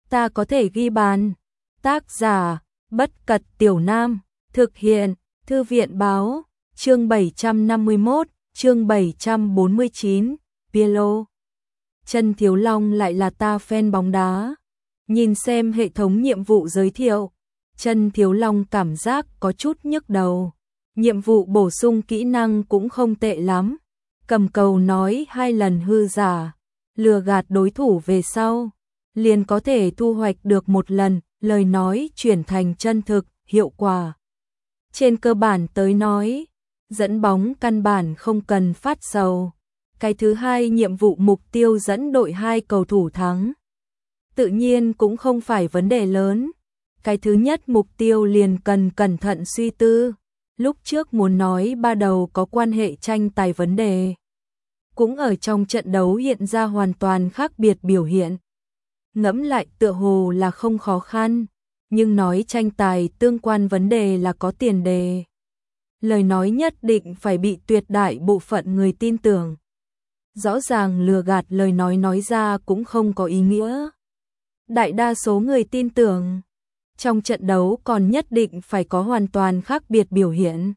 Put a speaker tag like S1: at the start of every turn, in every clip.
S1: ta có thể ghi bàn. Tác giả, Bất Cật Tiểu Nam, thực hiện, Thư viện Báo, chương 751, chương 749, Pirlo. Chân Thiếu Long lại là ta fan bóng đá. Nhìn xem hệ thống nhiệm vụ giới thiệu, Chân Thiếu Long cảm giác có chút nhức đầu. Nhiệm vụ bổ sung kỹ năng cũng không tệ lắm. Cầm cầu nói 2 lần hư giả, lừa gạt đối thủ về sau, liền có thể thu hoạch được 1 lần, lời nói chuyển thành chân thực, hiệu quả. Trên cơ bản tới nói, dẫn bóng căn bản không cần phát sầu. Cái thứ hai nhiệm vụ mục tiêu dẫn đội 2 cầu thủ thắng. Tự nhiên cũng không phải vấn đề lớn. Cái thứ nhất mục tiêu liền cần cẩn thận suy tư. Lúc trước muốn nói ba đầu có quan hệ tranh tài vấn đề. Cũng ở trong trận đấu hiện ra hoàn toàn khác biệt biểu hiện. Ngẫm lại tựa hồ là không khó khăn, nhưng nói tranh tài tương quan vấn đề là có tiền đề. Lời nói nhất định phải bị tuyệt đại bộ phận người tin tưởng. Rõ ràng lừa gạt lời nói ra cũng không có ý nghĩa. Đại đa số người tin tưởng, trong trận đấu còn nhất định phải có hoàn toàn khác biệt biểu hiện.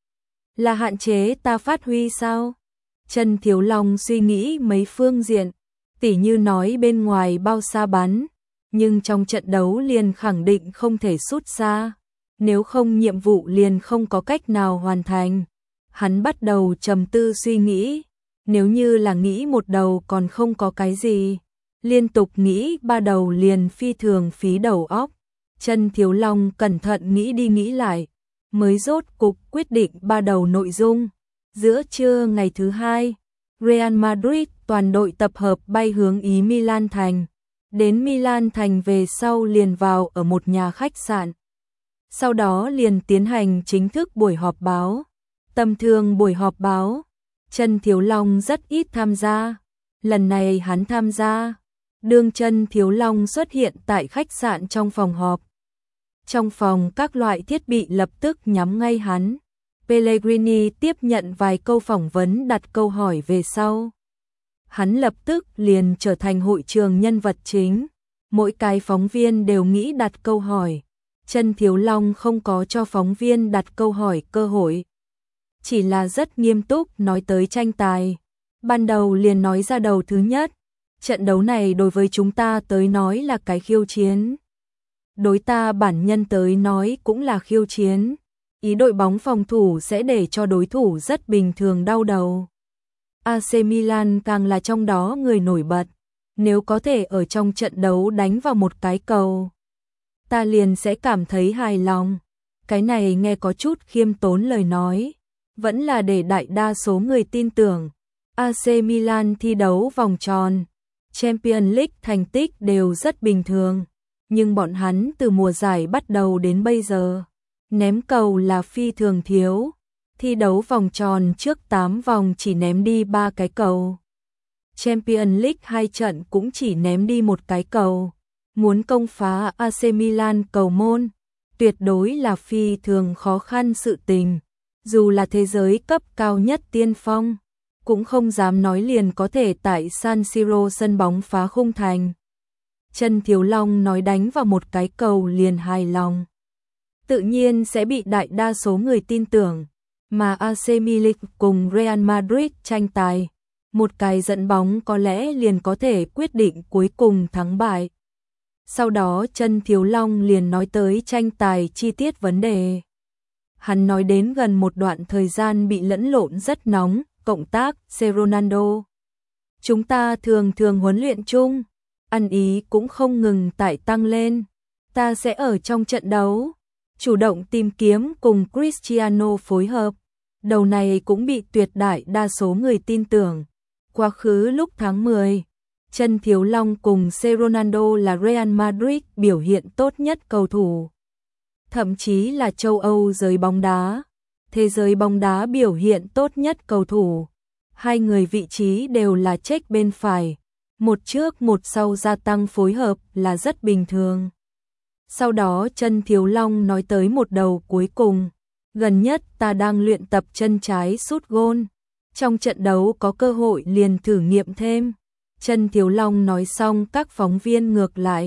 S1: Là hạn chế ta phát huy sao? Chân Thiếu Long suy nghĩ mấy phương diện, tỉ như nói bên ngoài bao xa bắn, nhưng trong trận đấu liền khẳng định không thể sút xa, nếu không nhiệm vụ liền không có cách nào hoàn thành. Hắn bắt đầu trầm tư suy nghĩ, nếu như là nghĩ một đầu còn không có cái gì, liên tục nghĩ 3 đầu liền phi thường phí đầu óc. Chân Thiếu Long cẩn thận nghĩ đi nghĩ lại, mới rốt cục quyết định 3 đầu nội dung. Giữa trưa ngày thứ hai, Real Madrid toàn đội tập hợp bay hướng Ý Milan thành. Đến Milan thành về sau liền vào ở một nhà khách sạn. Sau đó liền tiến hành chính thức buổi họp báo. Tầm thường buổi họp báo, Chân Thiếu Long rất ít tham gia. Lần này hắn tham gia. Đương Chân Thiếu Long xuất hiện tại khách sạn trong phòng họp. Trong phòng các loại thiết bị lập tức nhắm ngay hắn. Pellegrini tiếp nhận vài câu phỏng vấn đặt câu hỏi về sau. Hắn lập tức liền trở thành hội trường nhân vật chính. Mỗi cái phóng viên đều nghĩ đặt câu hỏi. Chân Thiếu Long không có cho phóng viên đặt câu hỏi cơ hội. Chỉ là rất nghiêm túc nói tới tranh tài. Ban đầu liền nói ra đầu thứ nhất. Trận đấu này đối với chúng ta tới nói là cái khiêu chiến. Đối ta bản nhân tới nói cũng là khiêu chiến. Ý đội bóng phòng thủ sẽ để cho đối thủ rất bình thường đau đầu. AC Milan càng là trong đó người nổi bật. Nếu có thể ở trong trận đấu đánh vào một cái cầu, ta liền sẽ cảm thấy hài lòng. Cái này nghe có chút khiêm tốn lời nói, vẫn là để đại đa số người tin tưởng. AC Milan thi đấu vòng tròn, Champions League thành tích đều rất bình thường, nhưng bọn hắn từ mùa giải bắt đầu đến bây giờ, ném cầu là phi thường thiếu. Thi đấu vòng tròn trước 8 vòng chỉ ném đi 3 cái cầu. Champions League 2 trận cũng chỉ ném đi 1 cái cầu. Muốn công phá AC Milan cầu môn, tuyệt đối là phi thường khó khăn sự tình. Dù là thế giới cấp cao nhất tiên phong, cũng không dám nói liền có thể tại San Siro sân bóng phá khung thành. Chân Thiếu Long nói đánh vào 1 cái cầu liền hài lòng. Tự nhiên sẽ bị đại đa số người tin tưởng. Mà AC Milan cùng Real Madrid tranh tài, một cái dẫn bóng có lẽ liền có thể quyết định cuối cùng thắng bại. Sau đó Chân Thiếu Long liền nói tới tranh tài chi tiết vấn đề. Hắn nói đến gần một đoạn thời gian bị lẫn lộn rất nóng, cộng tác, Ronaldo. Chúng ta thường huấn luyện chung, ăn ý cũng không ngừng tại tăng lên. Ta sẽ ở trong trận đấu chủ động tìm kiếm cùng Cristiano phối hợp. Đầu này cũng bị tuyệt đại đa số người tin tưởng. Quá khứ lúc tháng 10, Chân Thiếu Long cùng Ronaldo là Real Madrid biểu hiện tốt nhất cầu thủ. Thậm chí là châu Âu giới bóng đá, thế giới bóng đá biểu hiện tốt nhất cầu thủ. Hai người vị trí đều là check bên phải, một trước một sau gia tăng phối hợp là rất bình thường. Sau đó Chân Thiếu Long nói tới một đầu cuối cùng. Gần nhất ta đang luyện tập chân trái sút gôn. Trong trận đấu có cơ hội liền thử nghiệm thêm. Chân Thiếu Long nói xong các phóng viên ngược lại.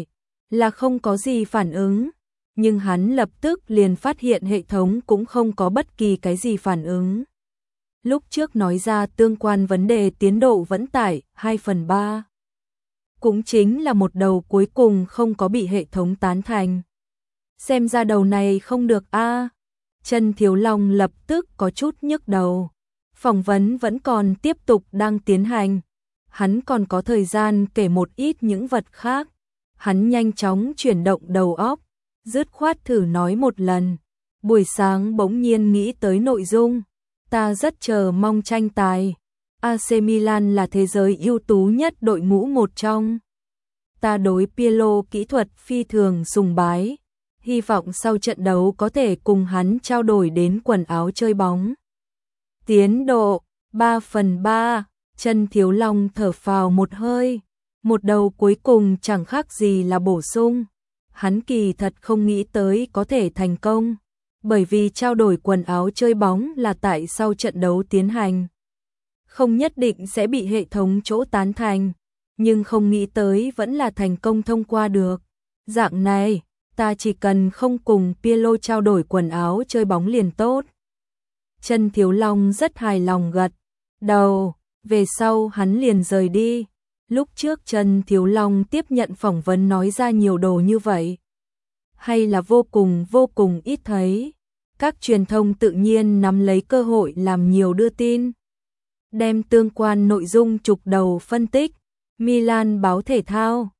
S1: là không có gì phản ứng, nhưng hắn lập tức liền phát hiện hệ thống cũng không có bất kỳ cái gì phản ứng. Lúc trước nói ra tương quan vấn đề tiến độ vẫn tải 2/3. Cũng chính là một đầu cuối cùng không có bị hệ thống tán thành. Xem ra đầu này không được a. Trần Thiếu Long lập tức có chút nhức đầu. Phỏng vấn vẫn còn tiếp tục đang tiến hành. Hắn còn có thời gian kể một ít những vật khác. Hắn nhanh chóng chuyển động đầu óc, dứt khoát thử nói một lần. Buổi sáng bỗng nhiên nghĩ tới nội dung. Ta rất chờ mong tranh tài. AC Milan là thế giới ưu tú nhất đội ngũ một trong. Ta đối Pirlo kỹ thuật phi thường sùng bái. Hy vọng sau trận đấu có thể cùng hắn trao đổi đến quần áo chơi bóng. Tiến độ 3/3. Trần Thiếu Long thở phào một hơi. Một đầu cuối cùng chẳng khác gì là bổ sung. Hắn kỳ thật không nghĩ tới có thể thành công. Bởi vì trao đổi quần áo chơi bóng là tại sau trận đấu tiến hành. Không nhất định sẽ bị hệ thống chỗ tán thành. Nhưng không nghĩ tới vẫn là thành công thông qua được. Dạng này, ta chỉ cần không cùng Pirlo trao đổi quần áo chơi bóng liền tốt. Trần Thiếu Long rất hài lòng gật đầu. Về sau hắn liền rời đi. Lúc trước Trần Thiếu Long tiếp nhận phỏng vấn nói ra nhiều đồ như vậy. Hay là vô cùng ít thấy. Các truyền thông tự nhiên nắm lấy cơ hội làm nhiều đưa tin. Đem tương quan nội dung trục đầu phân tích. Milan báo thể thao,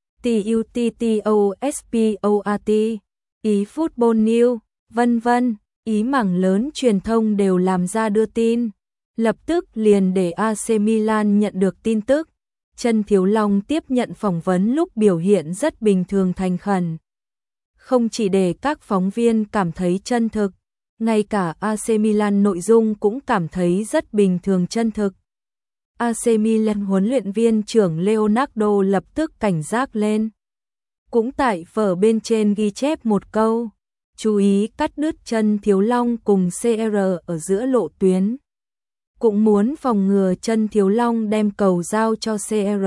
S1: TUTTOSPORT, Ý Football News, vân vân, ý mảng lớn truyền thông đều làm ra đưa tin. Lập tức liền để AC Milan nhận được tin tức. Trần Thiếu Long tiếp nhận phỏng vấn lúc biểu hiện rất bình thường thành khẩn. Không chỉ để các phóng viên cảm thấy chân thực, ngay cả AC Milan nội dung cũng cảm thấy rất bình thường chân thực. AC Milan huấn luyện viên trưởng Leonardo lập tức cảnh giác lên. Cũng tại vở bên trên ghi chép một câu, chú ý cắt đứt Trần Thiếu Long cùng CR ở giữa lộ tuyến. Cũng muốn phòng ngừa Trần Thiếu Long đem cầu giao cho CR.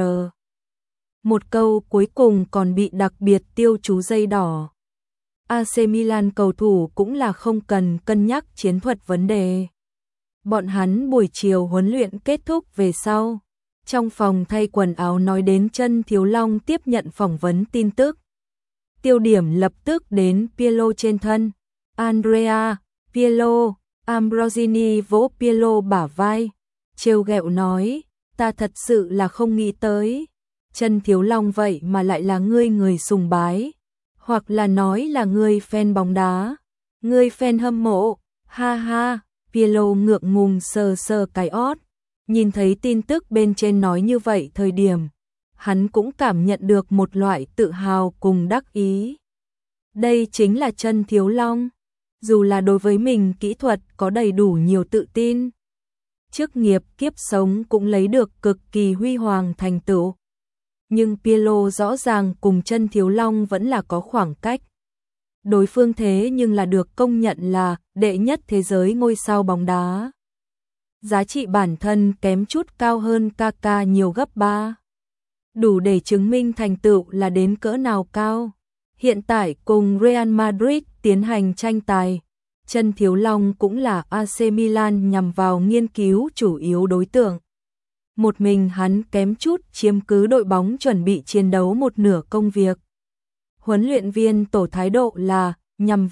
S1: Một câu cuối cùng còn bị đặc biệt tiêu chú dây đỏ. AC Milan cầu thủ cũng là không cần cân nhắc chiến thuật vấn đề. Bọn hắn buổi chiều huấn luyện kết thúc về sau. Trong phòng thay quần áo nói đến Trần Thiếu Long tiếp nhận phỏng vấn tin tức. Tiêu điểm lập tức đến Pirlo trên thân. Andrea Pirlo, Ambrosini vỗ Pirlo bả vai. Trêu ghẹo nói, ta thật sự là không nghĩ tới. Trần Thiếu Long vậy mà lại là người sùng bái. Hoặc là nói là người fan bóng đá. Người fan hâm mộ, ha ha. Pirlo ngượng ngùng sờ sờ cái ót. Nhìn thấy tin tức bên trên nói như vậy thời điểm, hắn cũng cảm nhận được một loại tự hào cùng đắc ý. Đây chính là Trần Thiếu Long. Dù là đối với mình kỹ thuật có đầy đủ nhiều tự tin. Chức nghiệp kiếp sống cũng lấy được cực kỳ huy hoàng thành tựu. Nhưng Pirlo rõ ràng cùng Trần Thiếu Long vẫn là có khoảng cách. Đối phương thế nhưng là được công nhận là đệ nhất thế giới ngôi sao bóng đá. Giá trị bản thân kém chút cao hơn Kaká nhiều gấp 3. Đủ để chứng minh thành tựu là đến cỡ nào cao. Hiện tại cùng Real Madrid tiến hành tranh tài. Trần Thiếu Long cũng là AC Milan nhằm vào nghiên cứu chủ yếu đối tượng. Một mình hắn kém chút chiếm cứ đội bóng chuẩn bị chiến đấu một nửa công việc. Huấn luyện viên tổ thái độ là nhằm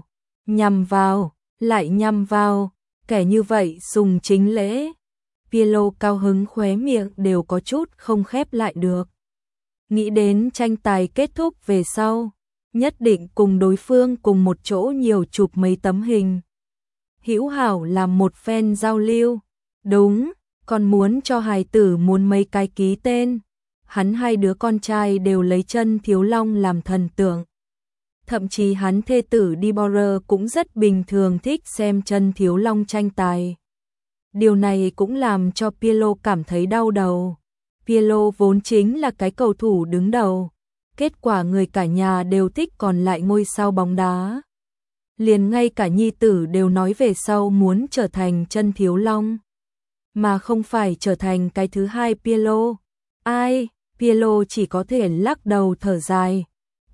S1: vào, lại nhằm vào, kẻ như vậy sùng chính lễ. Pirlo cao hứng khóe miệng đều có chút không khép lại được. Nghĩ đến tranh tài kết thúc về sau, nhất định cùng đối phương cùng một chỗ nhiều chụp mấy tấm hình. Hữu hảo làm một phen giao lưu. Đúng, còn muốn cho hài tử muốn mấy cái ký tên. Hắn hai đứa con trai đều lấy Trần Thiếu Long làm thần tượng. Thậm chí hắn thê tử Deborah cũng rất bình thường thích xem Trần Thiếu Long tranh tài. Điều này cũng làm cho Pirlo cảm thấy đau đầu. Pirlo vốn chính là cái cầu thủ đứng đầu. Kết quả người cả nhà đều thích còn lại ngôi sao bóng đá. Liền ngay cả nhi tử đều nói về sau muốn trở thành Trần Thiếu Long. Mà không phải trở thành cái thứ hai Pirlo. Ai? Pirlo chỉ có thể lắc đầu thở dài.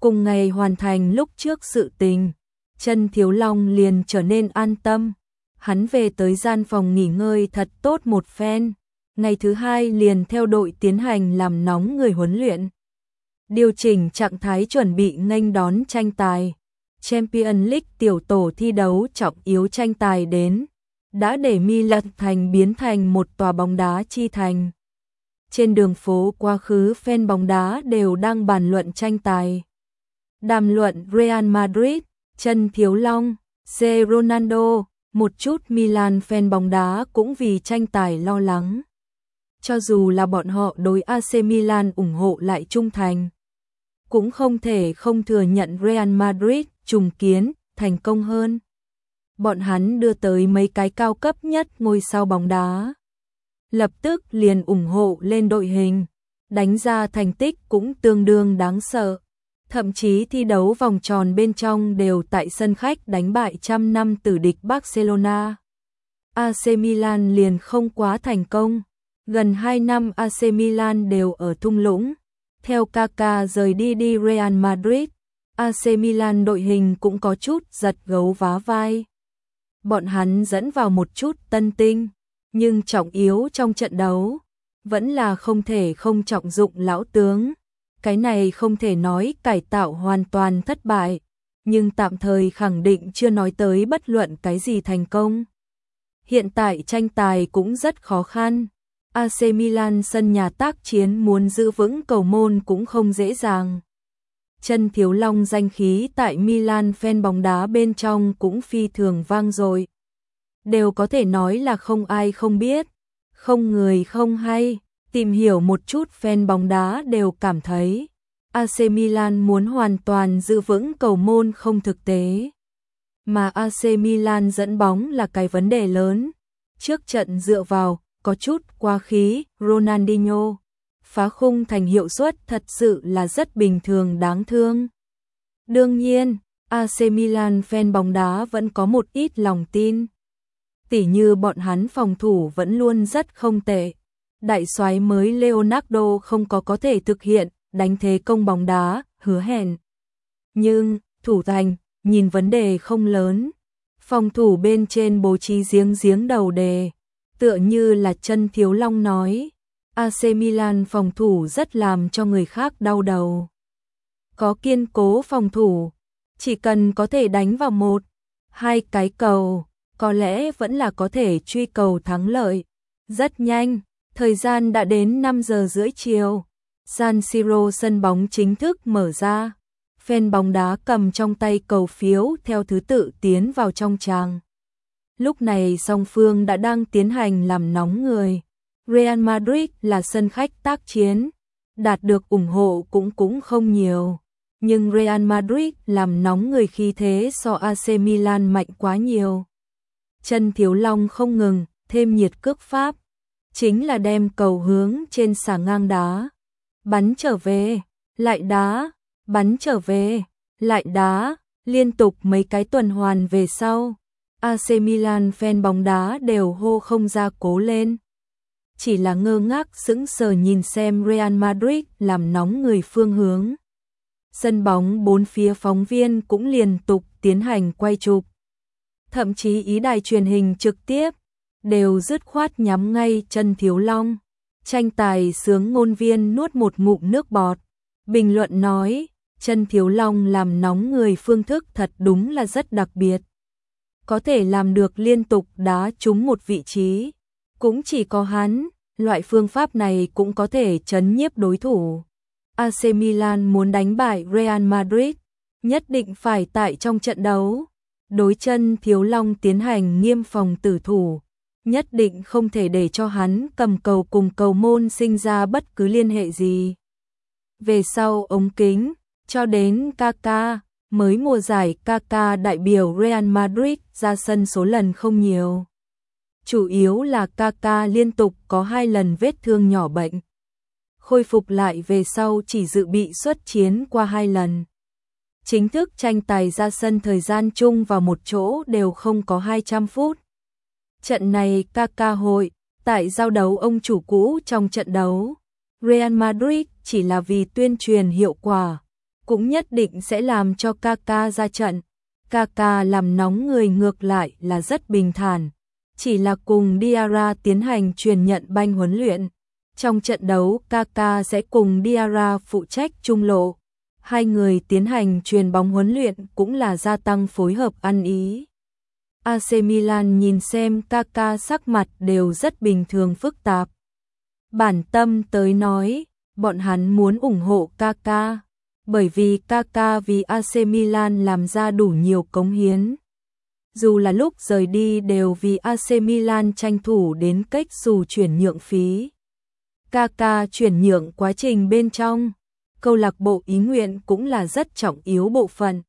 S1: Cùng ngày hoàn thành lúc trước sự tình, Chân Thiếu Long liền trở nên an tâm. Hắn về tới gian phòng nghỉ ngơi thật tốt một phen. Ngày thứ hai liền theo đội tiến hành làm nóng người huấn luyện. Điều chỉnh trạng thái chuẩn bị nghênh đón tranh tài. Champions League tiểu tổ thi đấu trọng yếu tranh tài đến, đã để Milan thành biến thành một tòa bóng đá chi thành. Trên đường phố quá khứ fan bóng đá đều đang bàn luận tranh tài. Đàm luận Real Madrid, Chân Thiếu Long, C. Ronaldo, một chút Milan fan bóng đá cũng vì tranh tài lo lắng. Cho dù là bọn họ đối AC Milan ủng hộ lại trung thành, cũng không thể không thừa nhận Real Madrid trùng kiến thành công hơn. Bọn hắn đưa tới mấy cái cao cấp nhất ngôi sao bóng đá. Lập tức liền ủng hộ lên đội hình, đánh ra thành tích cũng tương đương đáng sợ. Thậm chí thi đấu vòng tròn bên trong đều tại sân khách đánh bại trăm năm tử địch Barcelona. AC Milan liền không quá thành công. Gần 2 năm AC Milan đều ở thung lũng. Theo Kaká rời đi Real Madrid, AC Milan đội hình cũng có chút giật gấu vá vai. Bọn hắn dẫn vào một chút tân tinh, nhưng trọng yếu trong trận đấu vẫn là không thể không trọng dụng lão tướng. Cái này không thể nói cải tạo hoàn toàn thất bại, nhưng tạm thời khẳng định chưa nói tới bất luận cái gì thành công. Hiện tại tranh tài cũng rất khó khăn. AC Milan sân nhà tác chiến muốn giữ vững cầu môn cũng không dễ dàng. Chân Thiếu Long danh khí tại Milan fan bóng đá bên trong cũng phi thường vang dội. Đều có thể nói là không ai không biết, không người không hay. Tìm hiểu một chút fan bóng đá đều cảm thấy AC Milan muốn hoàn toàn giữ vững cầu môn không thực tế. Mà AC Milan dẫn bóng là cái vấn đề lớn. Trước trận dựa vào, có chút quá khí, Ronaldinho. Phá khung thành hiệu suất thật sự là rất bình thường đáng thương. Đương nhiên, AC Milan fan bóng đá vẫn có một ít lòng tin. Tỉ như bọn hắn phòng thủ vẫn luôn rất không tệ. Đại soái mới Leonardo không có thể thực hiện đánh thế công bóng đá, hứa hẹn. Nhưng, thủ thành, nhìn vấn đề không lớn. Phòng thủ bên trên bố trí giếng đầu đề. Tựa như là Chân Thiếu Long nói, AC Milan phòng thủ rất làm cho người khác đau đầu. Có kiên cố phòng thủ, chỉ cần có thể đánh vào 1, 2 cái cầu, có lẽ vẫn là có thể truy cầu thắng lợi. Rất nhanh, thời gian đã đến 5 giờ rưỡi chiều. San Siro sân bóng chính thức mở ra. Fan bóng đá cầm trong tay cầu phiếu theo thứ tự tiến vào trong tràng. Lúc này song phương đã đang tiến hành làm nóng người. Real Madrid là sân khách tác chiến, đạt được ủng hộ cũng không nhiều. Nhưng Real Madrid làm nóng người khí thế so AC Milan mạnh quá nhiều. Chân Thiếu Long không ngừng, thêm nhiệt cước pháp. Chính là đem cầu hướng trên xà ngang đá. Bắn trở về, lại đá, bắn trở về, lại đá, liên tục mấy cái tuần hoàn về sau. AC Milan fan bóng đá đều hô không ra cố lên. Chỉ là ngơ ngác sững sờ nhìn xem Real Madrid làm nóng người phương hướng. Sân bóng bốn phía phóng viên cũng liên tục tiến hành quay chụp. Thậm chí ý đài truyền hình trực tiếp đều dứt khoát nhắm ngay Chân Thiếu Long. Tranh tài sướng ngôn viên nuốt một ngụm nước bọt. Bình luận nói, Chân Thiếu Long làm nóng người phương thức thật đúng là rất đặc biệt. Có thể làm được liên tục đá trúng một vị trí. Cũng chỉ có hắn, loại phương pháp này cũng có thể trấn nhiếp đối thủ. AC Milan muốn đánh bại Real Madrid, nhất định phải tại trong trận đấu. Đối Chân Thiếu Long tiến hành nghiêm phòng tử thủ. Nhất định không thể để cho hắn cầm cầu cùng cầu môn sinh ra bất cứ liên hệ gì. Về sau ống kính, cho đến Kaká, mới mùa giải Kaká đại biểu Real Madrid ra sân số lần không nhiều. Chủ yếu là Kaká liên tục có 2 lần vết thương nhỏ bệnh. Khôi phục lại về sau chỉ dự bị xuất chiến qua 2 lần. Chính thức tranh tài ra sân thời gian chung vào một chỗ đều không có 200 phút. Trận này Kaká hội, tại giao đấu ông chủ cũ trong trận đấu. Real Madrid chỉ là vì tuyên truyền hiệu quả, cũng nhất định sẽ làm cho Kaka ra trận. Kaka làm nóng người ngược lại là rất bình thản, chỉ là cùng Diarra tiến hành truyền nhận banh huấn luyện. Trong trận đấu, Kaka sẽ cùng Diarra phụ trách trung lộ. Hai người tiến hành truyền bóng huấn luyện cũng là gia tăng phối hợp ăn ý. AC Milan nhìn xem Kaka sắc mặt đều rất bình thường phức tạp. Bản tâm tới nói, bọn hắn muốn ủng hộ Kaka, bởi vì Kaka vì AC Milan làm ra đủ nhiều cống hiến. Dù là lúc rời đi đều vì AC Milan tranh thủ đến cách dù chuyển nhượng phí. Kaka chuyển nhượng quá trình bên trong, câu lạc bộ ý nguyện cũng là rất trọng yếu bộ phận.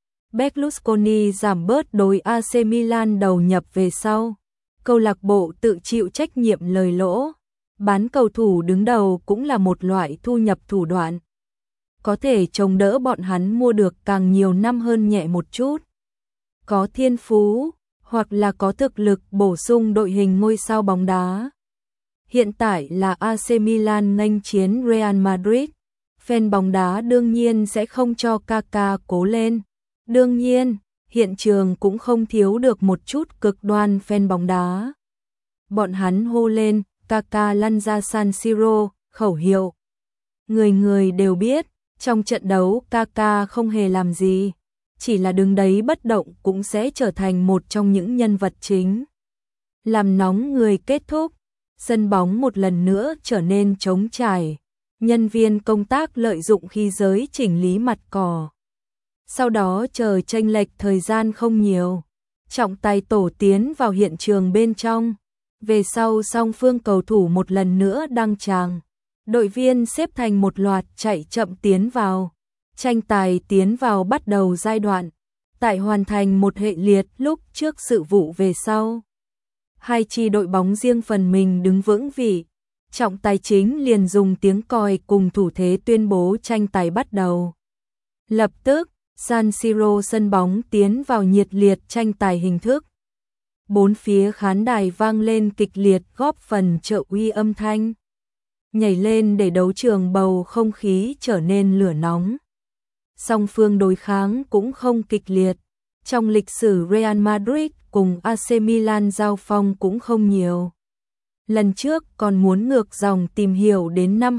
S1: Berlusconi giảm bớt đối AC Milan đầu nhập về sau, câu lạc bộ tự chịu trách nhiệm lời lỗ, bán cầu thủ đứng đầu cũng là một loại thu nhập thủ đoạn. Có thể chống đỡ bọn hắn mua được càng nhiều năm hơn nhẹ một chút. Có thiên phú, hoặc là có thực lực bổ sung đội hình ngôi sao bóng đá. Hiện tại là AC Milan nghênh chiến Real Madrid, fan bóng đá đương nhiên sẽ không cho Kaka cố lên. Đương nhiên, hiện trường cũng không thiếu được một chút cực đoan fan bóng đá. Bọn hắn hô lên, Kaka lăn ra San Siro, khẩu hiệu. Người người đều biết, trong trận đấu Kaka không hề làm gì, chỉ là đứng đấy bất động cũng sẽ trở thành một trong những nhân vật chính. Làm nóng người kết thúc, sân bóng một lần nữa trở nên trống trải, nhân viên công tác lợi dụng khí giới chỉnh lý mặt cỏ. Sau đó chờ chênh lệch thời gian không nhiều, trọng tài tổ tiến vào hiện trường bên trong. Về sau song phương cầu thủ một lần nữa đăng tràng, đội viên xếp thành một loạt chạy chậm tiến vào. Tranh tài tiến vào bắt đầu giai đoạn, tại hoàn thành một hệ liệt lúc trước sự vụ về sau. Hai chi đội bóng riêng phần mình đứng vững vị, trọng tài chính liền dùng tiếng còi cùng thủ thế tuyên bố tranh tài bắt đầu. Lập tức, San Siro sân bóng tiến vào nhiệt liệt tranh tài hình thức. Bốn phía khán đài vang lên kịch liệt góp phần trợ uy âm thanh. Nhảy lên để đấu trường bầu không khí trở nên lửa nóng. Song phương đối kháng cũng không kịch liệt. Trong lịch sử Real Madrid cùng AC Milan giao phong cũng không nhiều. Lần trước còn muốn ngược dòng tìm hiểu đến năm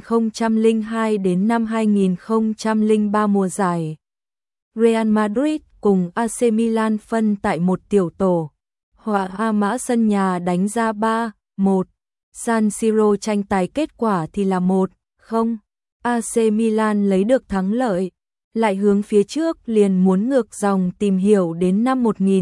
S1: 2002 đến năm 2003 mùa giải. Real Madrid cùng AC Milan phân tại một tiểu tổ. Hòa A Mã sân nhà đánh ra 3-1. San Siro tranh tài kết quả thì là 1-0. AC Milan lấy được thắng lợi, lại hướng phía trước liền muốn ngược dòng tìm hiểu đến năm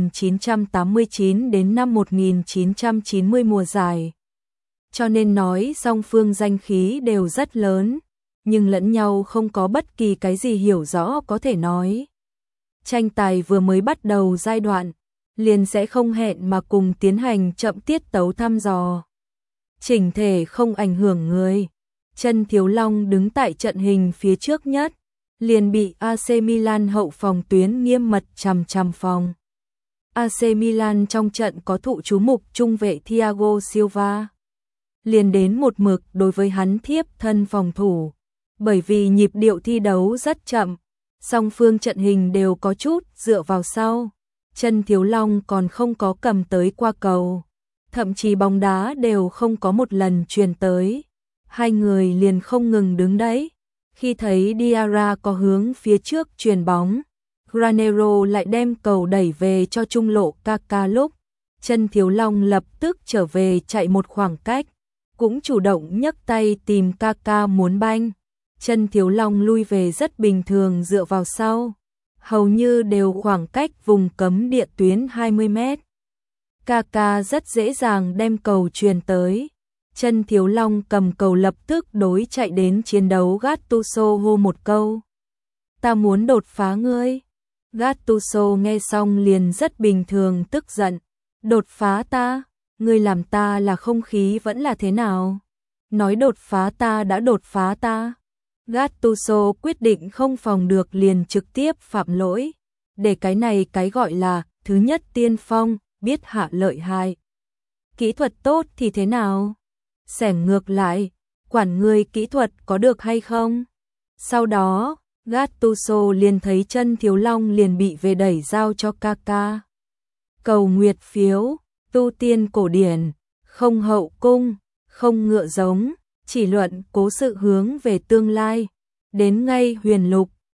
S1: 1989 đến năm 1990 mùa giải. Cho nên nói song phương danh khí đều rất lớn, nhưng lẫn nhau không có bất kỳ cái gì hiểu rõ có thể nói. Tranh tài vừa mới bắt đầu giai đoạn, liền sẽ không hẹn mà cùng tiến hành chậm tiết tấu thăm dò. Chỉnh thể không ảnh hưởng người. Chân Thiếu Long đứng tại trận hình phía trước nhất, liền bị AC Milan hậu phòng tuyến nghiêm mật chằm chằm phòng. AC Milan trong trận có thụ chú mục trung vệ Thiago Silva. Liền đến một mực đối với hắn thiếp thân phòng thủ. Bởi vì nhịp điệu thi đấu rất chậm, song phương trận hình đều có chút dựa vào sau. Chân Thiếu Long còn không có cầm tới qua cầu. Thậm chí bóng đá đều không có một lần truyền tới. Hai người liền không ngừng đứng đấy. Khi thấy Diarra có hướng phía trước truyền bóng, Granero lại đem cầu đẩy về cho trung lộ Kaka lúc. Chân Thiếu Long lập tức trở về chạy một khoảng cách, cũng chủ động nhấc tay tìm Kaka muốn banh. Chân Thiếu Long lui về rất bình thường dựa vào sau, hầu như đều khoảng cách vùng cấm địa tuyến 20 mét. Kaka rất dễ dàng đem cầu truyền tới. Chân Thiếu Long cầm cầu lập tức đối chạy đến chiến đấu Gattuso hô một câu. Ta muốn đột phá ngươi. Gattuso nghe xong liền rất bình thường tức giận. Đột phá ta? Ngươi làm ta là không khí vẫn là thế nào? Nói đột phá ta đã đột phá ta. Gattuso quyết định không phòng được liền trực tiếp phạm lỗi. Để cái này cái gọi là thứ nhất tiên phong, biết hạ lợi hại. Kỹ thuật tốt thì thế nào? Xẻng ngược lại, quản người kỹ thuật có được hay không? Sau đó, Gattuso liền thấy chân Thiếu Long liền bị về đẩy giao cho Kaka. Cầu nguyệt phiếu, tu tiên cổ điển, không hậu cung, không ngựa giống, chỉ luận cố sự hướng về tương lai. Đến ngay huyền lục,